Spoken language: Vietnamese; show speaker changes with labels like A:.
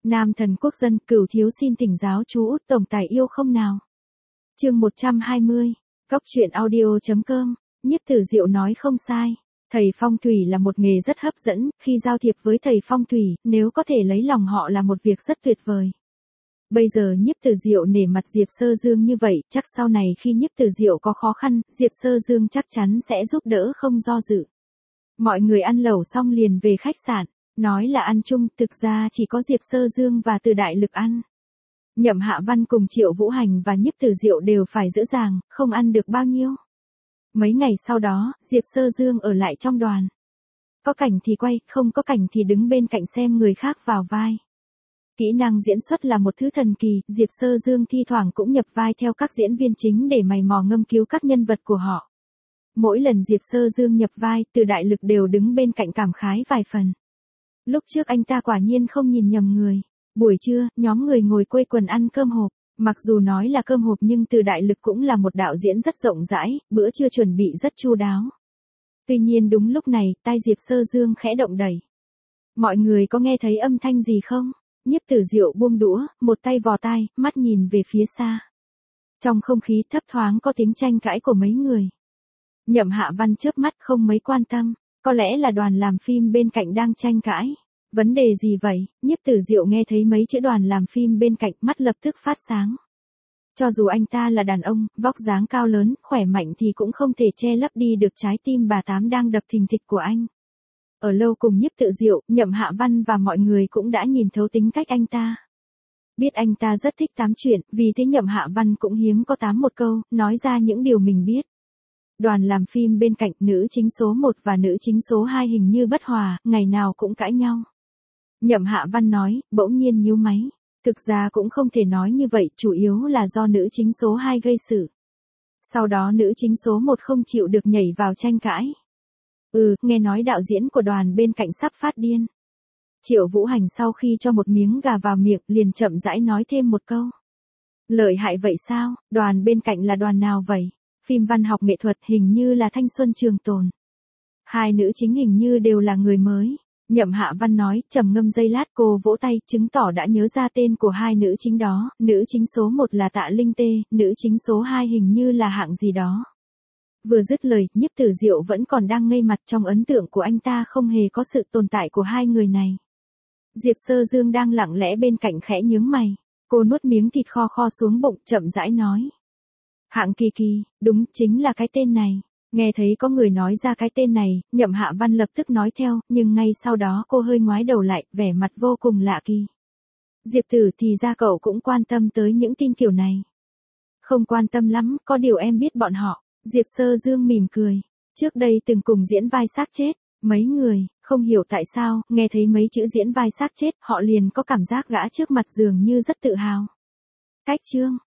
A: Nam thần quốc dân, Cửu thiếu xin thỉnh giáo chú Út tổng tài yêu không nào. Chương 120. Góc truyện audio.com. Nhiếp Tử Diệu nói không sai. Thầy phong thủy là một nghề rất hấp dẫn, khi giao thiệp với thầy phong thủy, nếu có thể lấy lòng họ là một việc rất tuyệt vời. Bây giờ Nhiếp Tử Diệu nể mặt Diệp Sơ Dương như vậy, chắc sau này khi Nhiếp Tử Diệu có khó khăn, Diệp Sơ Dương chắc chắn sẽ giúp đỡ không do dự. Mọi người ăn lẩu xong liền về khách sạn, nói là ăn chung, thực ra chỉ có Diệp Sơ Dương và Từ Đại Lực ăn. Nhậm Hạ Văn cùng Triệu Vũ Hành và Nhiếp Tử Diệu đều phải giữ ràng, không ăn được bao nhiêu. Mấy ngày sau đó, Diệp Sơ Dương ở lại trong đoàn. Có cảnh thì quay, không có cảnh thì đứng bên cạnh xem người khác vào vai. Kỹ năng diễn xuất là một thứ thần kỳ, Diệp Sơ Dương thi thoảng cũng nhập vai theo các diễn viên chính để mày mò ngâm cứu các nhân vật của họ. Mỗi lần Diệp Sơ Dương nhập vai, Từ Đại Lực đều đứng bên cạnh cảm khái vài phần. Lúc trước anh ta quả nhiên không nhìn nhầm người. Buổi trưa, nhóm người ngồi quây quần ăn cơm hộp. Mặc dù nói là cơm hộp nhưng Từ Đại Lực cũng là một đạo diễn rất rộng rãi, bữa trưa chuẩn bị rất chu đáo. Tuy nhiên đúng lúc này, tai Diệp Sơ Dương khẽ động đẩy. Mọi người có nghe thấy âm thanh gì không? Nhiếp Tử Diệu buông đũa, một tay vò tai, mắt nhìn về phía xa. Trong không khí thấp thoáng có tiếng tranh cãi của mấy người. Nhậm Hạ Văn chớp mắt không mấy quan tâm, có lẽ là đoàn làm phim bên cạnh đang tranh cãi. Vấn đề gì vậy? Nhiếp Tử Diệu nghe thấy mấy chữ đoàn làm phim bên cạnh, mắt lập tức phát sáng. Cho dù anh ta là đàn ông, vóc dáng cao lớn, khỏe mạnh thì cũng không thể che lấp đi được trái tim bà Tám đang đập thình thịch của anh. Ở lâu cùng Nhiếp Tử Diệu, Nhậm Hạ Văn và mọi người cũng đã nhìn thấu tính cách anh ta. Biết anh ta rất thích tám chuyện, vì thế Nhậm Hạ Văn cũng hiếm có tám một câu, nói ra những điều mình biết. Đoàn làm phim bên cạnh, nữ chính số 1 và nữ chính số 2 hình như bất hòa, ngày nào cũng cãi nhau. Nhậm Hạ Văn nói, bỗng nhiên nhíu máy. Thực ra cũng không thể nói như vậy, chủ yếu là do nữ chính số 2 gây sự. Sau đó nữ chính số 1 không chịu được nhảy vào tranh cãi. Nghe nói đạo diễn của đoàn bên cạnh sắp phát điên. Triệu Vũ Hành sau khi cho một miếng gà vào miệng liền chậm rãi nói thêm một câu. Lợi hại vậy sao, đoàn bên cạnh là đoàn nào vậy? Phim văn học nghệ thuật hình như là Thanh Xuân Trường Tồn. Hai nữ chính hình như đều là người mới. Nhậm Hạ Văn nói, trầm ngâm giây lát cô vỗ tay, chứng tỏ đã nhớ ra tên của hai nữ chính đó, nữ chính số 1 là Tạ Linh Tê, nữ chính số 2 hình như là hạng gì đó. Vừa dứt lời, Nhiếp Tử Diệu vẫn còn đang ngây mặt, trong ấn tượng của anh ta không hề có sự tồn tại của hai người này. Diệp Sơ Dương đang lặng lẽ bên cạnh khẽ nhướng mày, cô nuốt miếng thịt kho kho xuống bụng, chậm rãi nói. Hạng Kỳ Kỳ, đúng, chính là cái tên này. Nghe thấy có người nói ra cái tên này, Nhậm Hạ Văn lập tức nói theo, nhưng ngay sau đó cô hơi ngoái đầu lại, vẻ mặt vô cùng lạ kỳ. Diệp Tử, thì ra cậu cũng quan tâm tới những tin kiểu này. Không quan tâm lắm, có điều em biết bọn họ. Diệp Sơ Dương mỉm cười. Trước đây từng cùng diễn vai xác chết. Mấy người, không hiểu tại sao, nghe thấy mấy chữ diễn vai xác chết, họ liền có cảm giác gã trước mặt dường như rất tự hào. Cách chương.